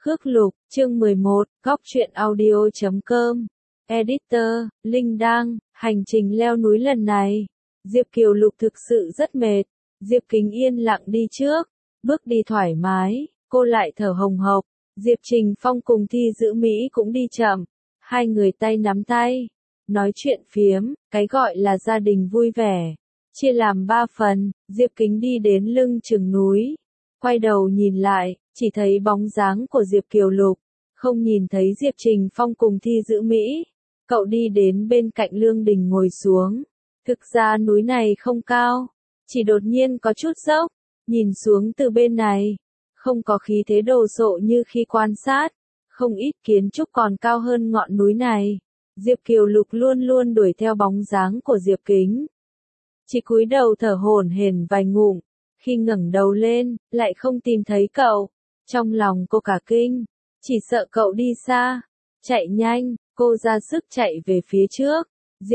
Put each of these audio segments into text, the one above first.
Khước Lục, chương 11, góc truyện audio.com. Editor, Linh Đăng, hành trình leo núi lần này. Diệp Kiều Lục thực sự rất mệt. Diệp Kính yên lặng đi trước, bước đi thoải mái, cô lại thở hồng hộc. Diệp Trình Phong cùng Thi Dữ Mỹ cũng đi chậm. Hai người tay nắm tay, nói chuyện phiếm, cái gọi là gia đình vui vẻ. Chia làm 3 phần, Diệp Kính đi đến lưng chừng núi. Quay đầu nhìn lại, chỉ thấy bóng dáng của Diệp Kiều Lục, không nhìn thấy Diệp Trình Phong cùng Thi Dữ Mỹ. Cậu đi đến bên cạnh Lương Đình ngồi xuống. Thực ra núi này không cao, chỉ đột nhiên có chút dốc, nhìn xuống từ bên này, không có khí thế đồ sộ như khi quan sát, không ít kiến trúc còn cao hơn ngọn núi này. Diệp Kiều Lục luôn luôn đuổi theo bóng dáng của Diệp Kính. Chỉ cúi đầu thở hổn hển vài ngụm, khi ngẩng đầu lên, lại không tìm thấy cậu. Trong lòng cô cả kinh, chỉ sợ cậu đi xa. Chạy nhanh, cô ra sức chạy về phía trước.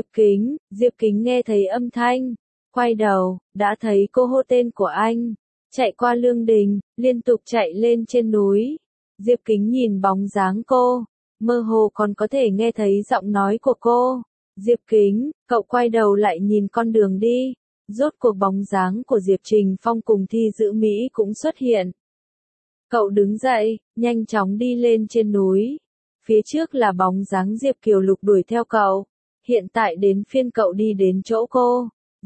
Diệp Kính nghe thấy âm thanh, quay đầu, đã thấy cô hô tên của anh. Chạy qua Lương Đình, liên tục chạy lên trên núi. Diệp Kính nhìn bóng dáng cô, mơ hồ còn có thể nghe thấy giọng nói của cô. Diệp Kính, cậu quay đầu lại nhìn con đường đi. Rốt cuộc bóng dáng của Diệp Trình Phong cùng Thi Dữ Mỹ cũng xuất hiện. Cậu đứng dậy, nhanh chóng đi lên trên núi. Phía trước là bóng dáng Diệp Kiều Lục đuổi theo cậu. Hiện tại đến phiên cậu đi đến chỗ cô.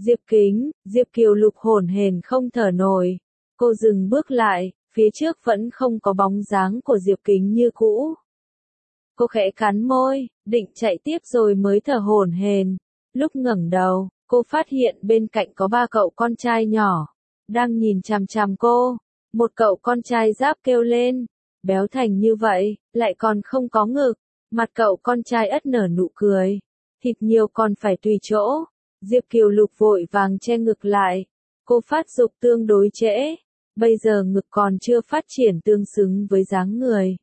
Diệp Kiều Lục hổn hển không thở nổi. Cô dừng bước lại, phía trước vẫn không có bóng dáng của Diệp Kính như cũ. Cô khẽ cắn môi, định chạy tiếp rồi mới thở hổn hển. Lúc ngẩng đầu, cô phát hiện bên cạnh có 3 cậu con trai nhỏ, đang nhìn chằm chằm cô. Một cậu con trai giáp kêu lên, béo thành như vậy, lại còn không có ngực. Mặt cậu con trai ất nở nụ cười, thịt nhiều còn phải tùy chỗ. Diệp Kiều Lục vội vàng che ngực lại. Cô phát dục tương đối trễ, bây giờ ngực còn chưa phát triển tương xứng với dáng người.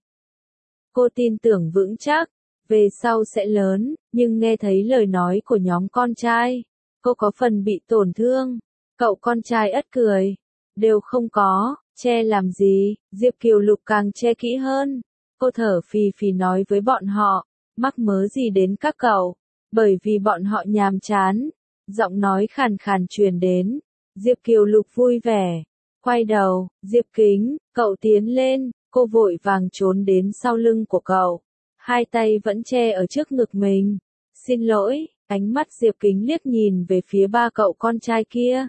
Cô tin tưởng vững chắc, về sau sẽ lớn, nhưng nghe thấy lời nói của nhóm con trai, cô có phần bị tổn thương. Cậu con trai ất cười, đều không có, che làm gì. Diệp Kiều Lục càng che kỹ hơn. Cô thở phì phì nói với bọn họ, mắc mớ gì đến các cậu, bởi vì bọn họ nhàm chán. Giọng nói khàn khàn truyền đến. Diệp Kiều Lục vui vẻ, quay đầu. Diệp Kính, cậu tiến lên. Cô vội vàng trốn đến sau lưng của cậu, hai tay vẫn che ở trước ngực mình. Xin lỗi. Ánh mắt Diệp Kính liếc nhìn về phía 3 cậu con trai kia.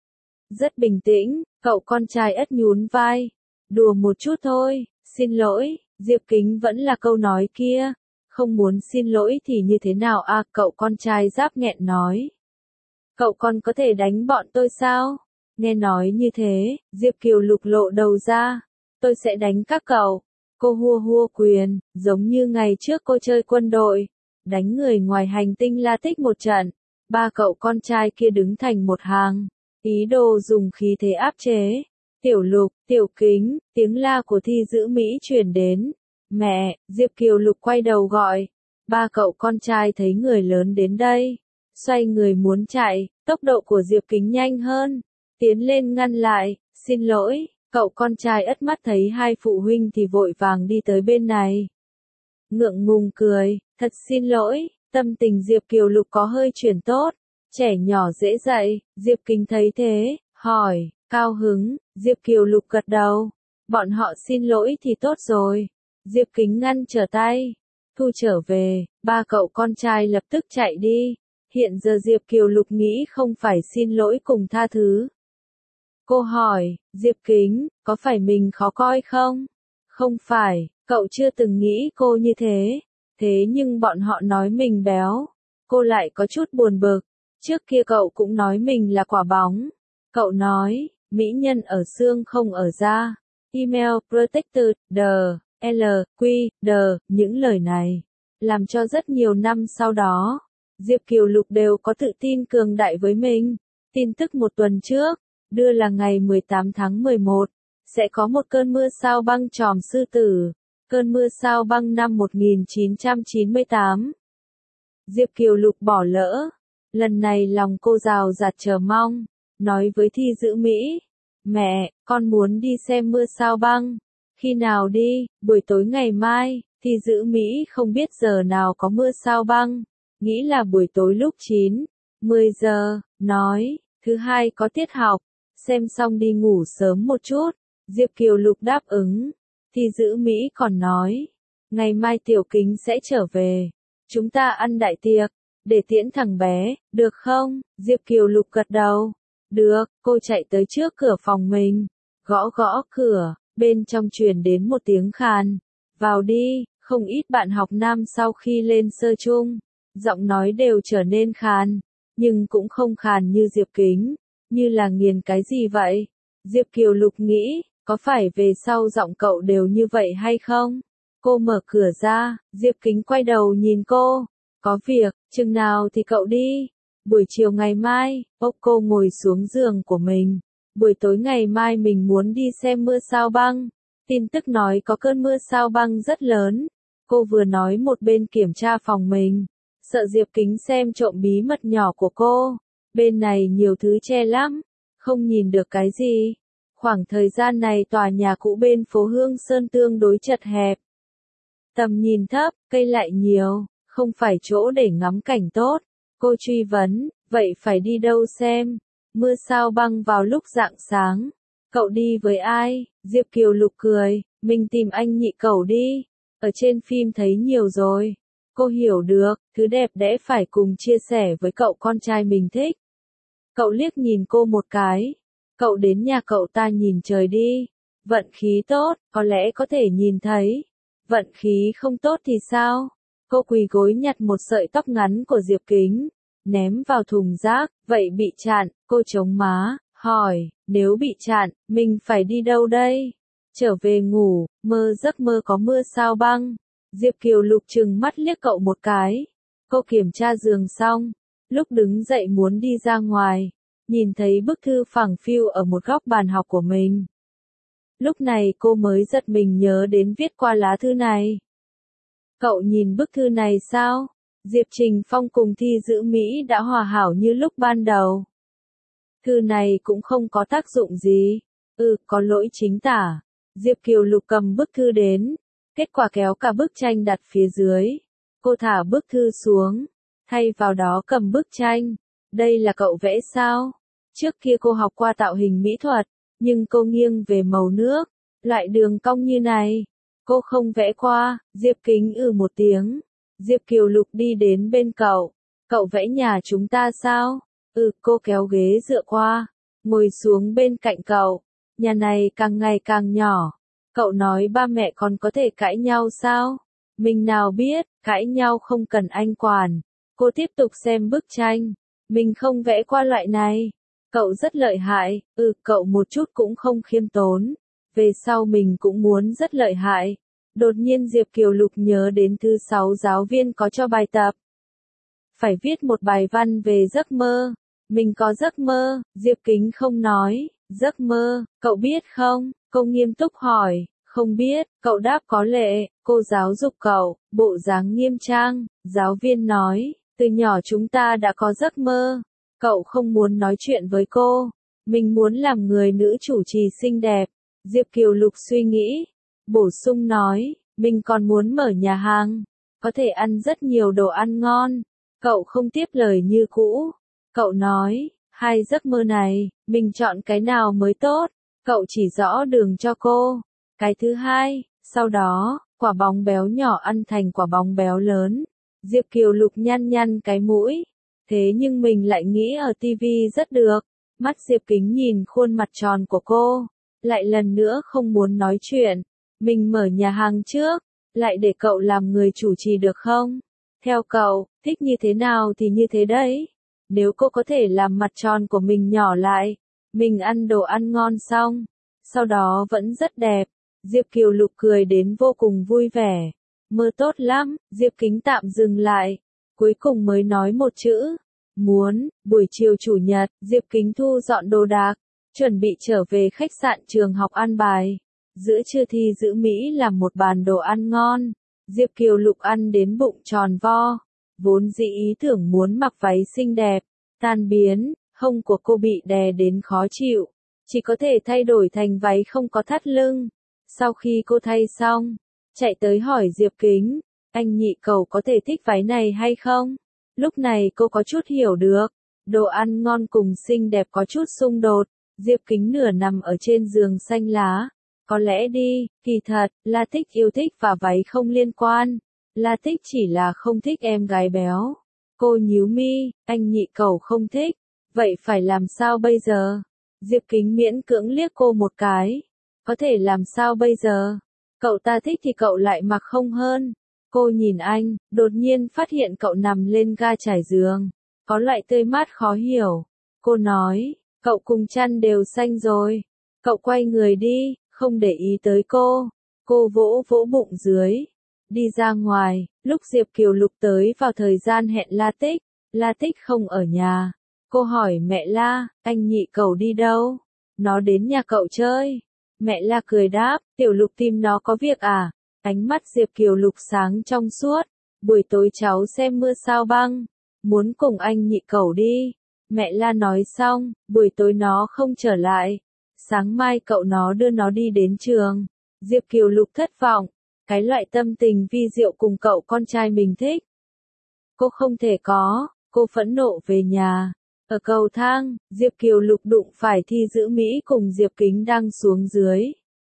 Rất bình tĩnh, cậu con trai ất nhún vai. Đùa một chút thôi, xin lỗi. Diệp Kính vẫn là câu nói kia. Không muốn xin lỗi thì như thế nào à, cậu con trai giáp nghẹn nói. Cậu còn có thể đánh bọn tôi sao? Nghe nói như thế, Diệp Kiều Lục lộ đầu ra. Tôi sẽ đánh các cậu. Cô hua quyền, giống như ngày trước cô chơi quân đội, đánh người ngoài hành tinh La Tích một trận. 3 cậu con trai kia đứng thành một hàng, ý đồ dùng khí thế áp chế. Tiểu Lục, Tiểu Kính, tiếng la của Thi Dữ Mỹ truyền đến. Mẹ. Diệp Kiều Lục quay đầu gọi. 3 cậu con trai thấy người lớn đến đây, xoay người muốn chạy. Tốc độ của Diệp Kính nhanh hơn, tiến lên ngăn lại. Xin lỗi. Cậu con trai ất mắt thấy hai phụ huynh thì vội vàng đi tới bên này. Ngượng ngùng cười, thật xin lỗi. Tâm tình Diệp Kiều Lục có hơi chuyển tốt. Trẻ nhỏ dễ dạy. Diệp Kính thấy thế, hỏi, cao hứng. Diệp Kiều Lục gật đầu. Bọn họ xin lỗi thì tốt rồi. Diệp Kính ngăn trở tay, thu trở về. 3 cậu con trai lập tức chạy đi. Hiện giờ Diệp Kiều Lục nghĩ không phải xin lỗi cùng tha thứ. Cô hỏi, Diệp Kính, có phải mình khó coi không? Không phải, cậu chưa từng nghĩ cô như thế. Thế nhưng bọn họ nói mình béo. Cô lại có chút buồn bực. Trước kia cậu cũng nói mình là quả bóng. Cậu nói, mỹ nhân ở xương không ở da. Email protected, những lời này, làm cho rất nhiều năm sau đó, Diệp Kiều Lục đều có tự tin cường đại với mình. Tin tức một tuần trước, đưa là ngày 18 tháng 11, sẽ có một cơn mưa sao băng tròm sư tử, cơn mưa sao băng năm 1998. Diệp Kiều Lục bỏ lỡ, lần này lòng cô rào rạt chờ mong, nói với Thi Dữ Mỹ, mẹ, con muốn đi xem mưa sao băng. Khi nào đi? Buổi tối ngày mai. Thi Dữ Mỹ không biết giờ nào có mưa sao băng. Nghĩ là buổi tối lúc 9, 10 giờ. Nói, thứ hai có tiết học. Xem xong đi ngủ sớm một chút. Diệp Kiều Lục đáp ứng. Thi Dữ Mỹ còn nói, ngày mai Tiểu Kính sẽ trở về. Chúng ta ăn đại tiệc, để tiễn thằng bé, được không? Diệp Kiều Lục gật đầu. Được, cô chạy tới trước cửa phòng mình. Gõ gõ cửa, bên trong truyền đến một tiếng khàn. Vào đi, không ít bạn học nam sau khi lên sơ chung. Giọng nói đều trở nên khàn, nhưng cũng không khàn như Diệp Kính. Như là nghiền cái gì vậy? Diệp Kiều Lục nghĩ, có phải về sau giọng cậu đều như vậy hay không? Cô mở cửa ra, Diệp Kính quay đầu nhìn cô. Có việc, chừng nào thì cậu đi? Buổi chiều ngày mai, cô ngồi xuống giường của mình. Buổi tối ngày mai mình muốn đi xem mưa sao băng. Tin tức nói có cơn mưa sao băng rất lớn. Cô vừa nói một bên kiểm tra phòng mình. Sợ Diệp Kính xem trộm bí mật nhỏ của cô. Bên này nhiều thứ che lắm, không nhìn được cái gì. Khoảng thời gian này tòa nhà cũ bên phố Hương Sơn tương đối chật hẹp. Tầm nhìn thấp, cây lại nhiều, không phải chỗ để ngắm cảnh tốt. Cô truy vấn, vậy phải đi đâu xem? Mưa sao băng vào lúc rạng sáng. Cậu đi với ai? Diệp Kiều Lục cười, mình tìm anh nhị cậu đi. Ở trên phim thấy nhiều rồi. Cô hiểu được, thứ đẹp đẽ phải cùng chia sẻ với cậu con trai mình thích. Cậu liếc nhìn cô một cái. Cậu đến nhà cậu ta nhìn trời đi. Vận khí tốt, có lẽ có thể nhìn thấy. Vận khí không tốt thì sao? Cô quỳ gối nhặt một sợi tóc ngắn của Diệp Kính, ném vào thùng rác. Vậy bị chặn, cô chống má, hỏi, nếu bị chặn, mình phải đi đâu đây? Trở về ngủ, mơ giấc mơ có mưa sao băng. Diệp Kiều Lục trừng mắt liếc cậu một cái. Cô kiểm tra giường xong, lúc đứng dậy muốn đi ra ngoài, nhìn thấy bức thư phẳng phiu ở một góc bàn học của mình. Lúc này cô mới giật mình nhớ đến viết qua lá thư này. Cậu nhìn bức thư này sao? Diệp Trình Phong cùng Thi Dữ Mỹ đã hòa hảo như lúc ban đầu. Thư này cũng không có tác dụng gì. Có lỗi chính tả. Diệp Kiều Lục cầm bức thư đến. Kết quả kéo cả bức tranh đặt phía dưới. Cô thả bức thư xuống. Thay vào đó cầm bức tranh. Đây là cậu vẽ sao? Trước kia cô học qua tạo hình mỹ thuật, nhưng cô nghiêng về màu nước. Loại đường cong như này, cô không vẽ qua. Diệp Kính một tiếng. Diệp Kiều Lục đi đến bên cậu. Cậu vẽ nhà chúng ta sao? Cô kéo ghế dựa qua, ngồi xuống bên cạnh cậu. Nhà này càng ngày càng nhỏ. Cậu nói ba mẹ còn có thể cãi nhau sao? Mình nào biết, cãi nhau không cần anh quản. Cô tiếp tục xem bức tranh. Mình không vẽ qua loại này. Cậu rất lợi hại. Cậu một chút cũng không khiêm tốn. Về sau mình cũng muốn rất lợi hại. Đột nhiên Diệp Kiều Lục nhớ đến thứ 6 giáo viên có cho bài tập. Phải viết một bài văn về giấc mơ. Mình có giấc mơ. Diệp Kính không nói. Giấc mơ, cậu biết không? Cô nghiêm túc hỏi. Không biết, cậu đáp có lệ. Cô giáo dục cậu, bộ dáng nghiêm trang. Giáo viên nói, từ nhỏ chúng ta đã có giấc mơ. Cậu không muốn nói chuyện với cô. Mình muốn làm người nữ chủ trì xinh đẹp. Diệp Kiều Lục suy nghĩ. Bổ sung nói, mình còn muốn mở nhà hàng. Có thể ăn rất nhiều đồ ăn ngon. Cậu không tiếp lời như cũ. Cậu nói, hai giấc mơ này, mình chọn cái nào mới tốt. Cậu chỉ rõ đường cho cô. Cái thứ hai, sau đó, quả bóng béo nhỏ ăn thành quả bóng béo lớn. Diệp Kiều Lục nhăn nhăn cái mũi. Thế nhưng mình lại nghĩ ở tivi rất được. Mắt Diệp Kính nhìn khuôn mặt tròn của cô. Lại lần nữa không muốn nói chuyện. Mình mở nhà hàng trước. Lại để cậu làm người chủ trì được không? Theo cậu, thích như thế nào thì như thế đấy. Nếu cô có thể làm mặt tròn của mình nhỏ lại. Mình ăn đồ ăn ngon xong. Sau đó vẫn rất đẹp. Diệp Kiều Lục cười đến vô cùng vui vẻ. Mơ tốt lắm. Diệp Kính tạm dừng lại. Cuối cùng mới nói một chữ. Muốn. Buổi chiều chủ nhật, Diệp Kính thu dọn đồ đạc. Chuẩn bị trở về khách sạn trường học ăn bài. Giữa trưa Thi Dữ Mỹ làm một bàn đồ ăn ngon. Diệp Kiều Lục ăn đến bụng tròn vo. Vốn dĩ ý tưởng muốn mặc váy xinh đẹp. Tan biến, hông của cô bị đè đến khó chịu. Chỉ có thể thay đổi thành váy không có thắt lưng. Sau khi cô thay xong, chạy tới hỏi Diệp Kính, anh Nhị Cẩu có thể thích váy này hay không? Lúc này cô có chút hiểu được, đồ ăn ngon cùng xinh đẹp có chút xung đột, Diệp Kính nửa nằm ở trên giường xanh lá. Có lẽ đi, kỳ thật, La Tích yêu thích và váy không liên quan. La Tích chỉ là không thích em gái béo. Cô nhíu mi, anh Nhị Cẩu không thích. Vậy phải làm sao bây giờ? Diệp Kính miễn cưỡng liếc cô một cái. Có thể làm sao bây giờ? Cậu ta thích thì cậu lại mặc không hơn. Cô nhìn anh, đột nhiên phát hiện cậu nằm lên ga trải giường. Có loại tươi mát khó hiểu. Cô nói, cậu cùng chăn đều xanh rồi. Cậu quay người đi, không để ý tới cô. Cô vỗ vỗ bụng dưới. Đi ra ngoài, lúc Diệp Kiều Lục tới vào thời gian hẹn La Tích. La Tích không ở nhà. Cô hỏi mẹ La, anh Nhị Cẩu đi đâu? Nó đến nhà cậu chơi. Mẹ La cười đáp, Tiểu Lục tìm nó có việc à? Ánh mắt Diệp Kiều Lục sáng trong suốt. Buổi tối cháu xem mưa sao băng. Muốn cùng anh Nhị Cẩu đi. Mẹ La nói xong, buổi tối nó không trở lại. Sáng mai cậu nó đưa nó đi đến trường. Diệp Kiều Lục thất vọng. Cái loại tâm tình vi diệu cùng cậu con trai mình thích. Cô không thể có, cô phẫn nộ về nhà. Ở cầu thang, Diệp Kiều Lục đụng phải Thi Dữ Mỹ cùng Diệp Kính đang xuống dưới.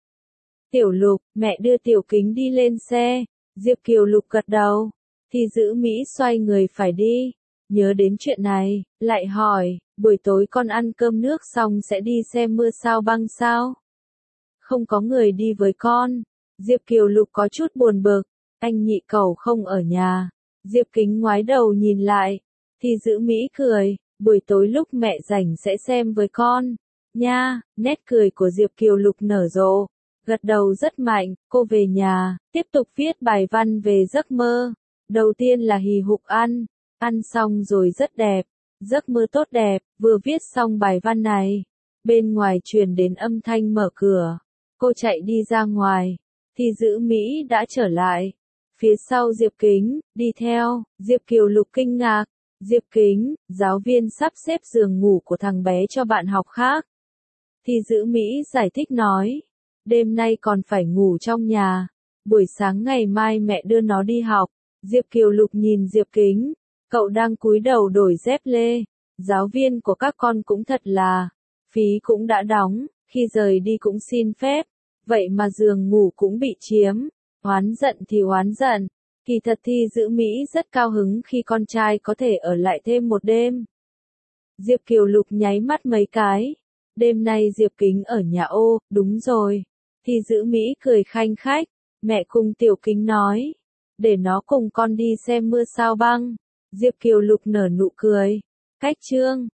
Tiểu Lục, mẹ đưa Tiểu Kính đi lên xe. Diệp Kiều Lục gật đầu. Thi Dữ Mỹ xoay người phải đi. Nhớ đến chuyện này, lại hỏi, buổi tối con ăn cơm nước xong sẽ đi xem mưa sao băng sao? Không có người đi với con. Diệp Kiều Lục có chút buồn bực. Anh Nhị Cẩu không ở nhà. Diệp Kính ngoái đầu nhìn lại. Thi Dữ Mỹ cười. Buổi tối lúc mẹ rảnh sẽ xem với con. Nha, nét cười của Diệp Kiều Lục nở rộ. Gật đầu rất mạnh, cô về nhà, tiếp tục viết bài văn về giấc mơ. Đầu tiên là hì hục ăn. Ăn xong rồi rất đẹp. Giấc mơ tốt đẹp, vừa viết xong bài văn này. Bên ngoài truyền đến âm thanh mở cửa. Cô chạy đi ra ngoài. Thi Dữ Mỹ đã trở lại. Phía sau Diệp Kính, đi theo, Diệp Kiều Lục kinh ngạc. Diệp Kính, giáo viên sắp xếp giường ngủ của thằng bé cho bạn học khác. Thi Dữ Mỹ giải thích nói. Đêm nay còn phải ngủ trong nhà. Buổi sáng ngày mai mẹ đưa nó đi học. Diệp Kiều Lục nhìn Diệp Kính. Cậu đang cúi đầu đổi dép lê. Giáo viên của các con cũng thật là. Phí cũng đã đóng, khi rời đi cũng xin phép. Vậy mà giường ngủ cũng bị chiếm. Oán giận thì oán giận. Kỳ thật Thi Dữ Mỹ rất cao hứng khi con trai có thể ở lại thêm một đêm. Diệp Kiều Lục nháy mắt mấy cái. Đêm nay Diệp Kính ở nhà ô, đúng rồi. Thi Dữ Mỹ cười khanh khách. Mẹ cùng Tiểu Kính nói. Để nó cùng con đi xem mưa sao băng. Diệp Kiều Lục nở nụ cười. Cách chương.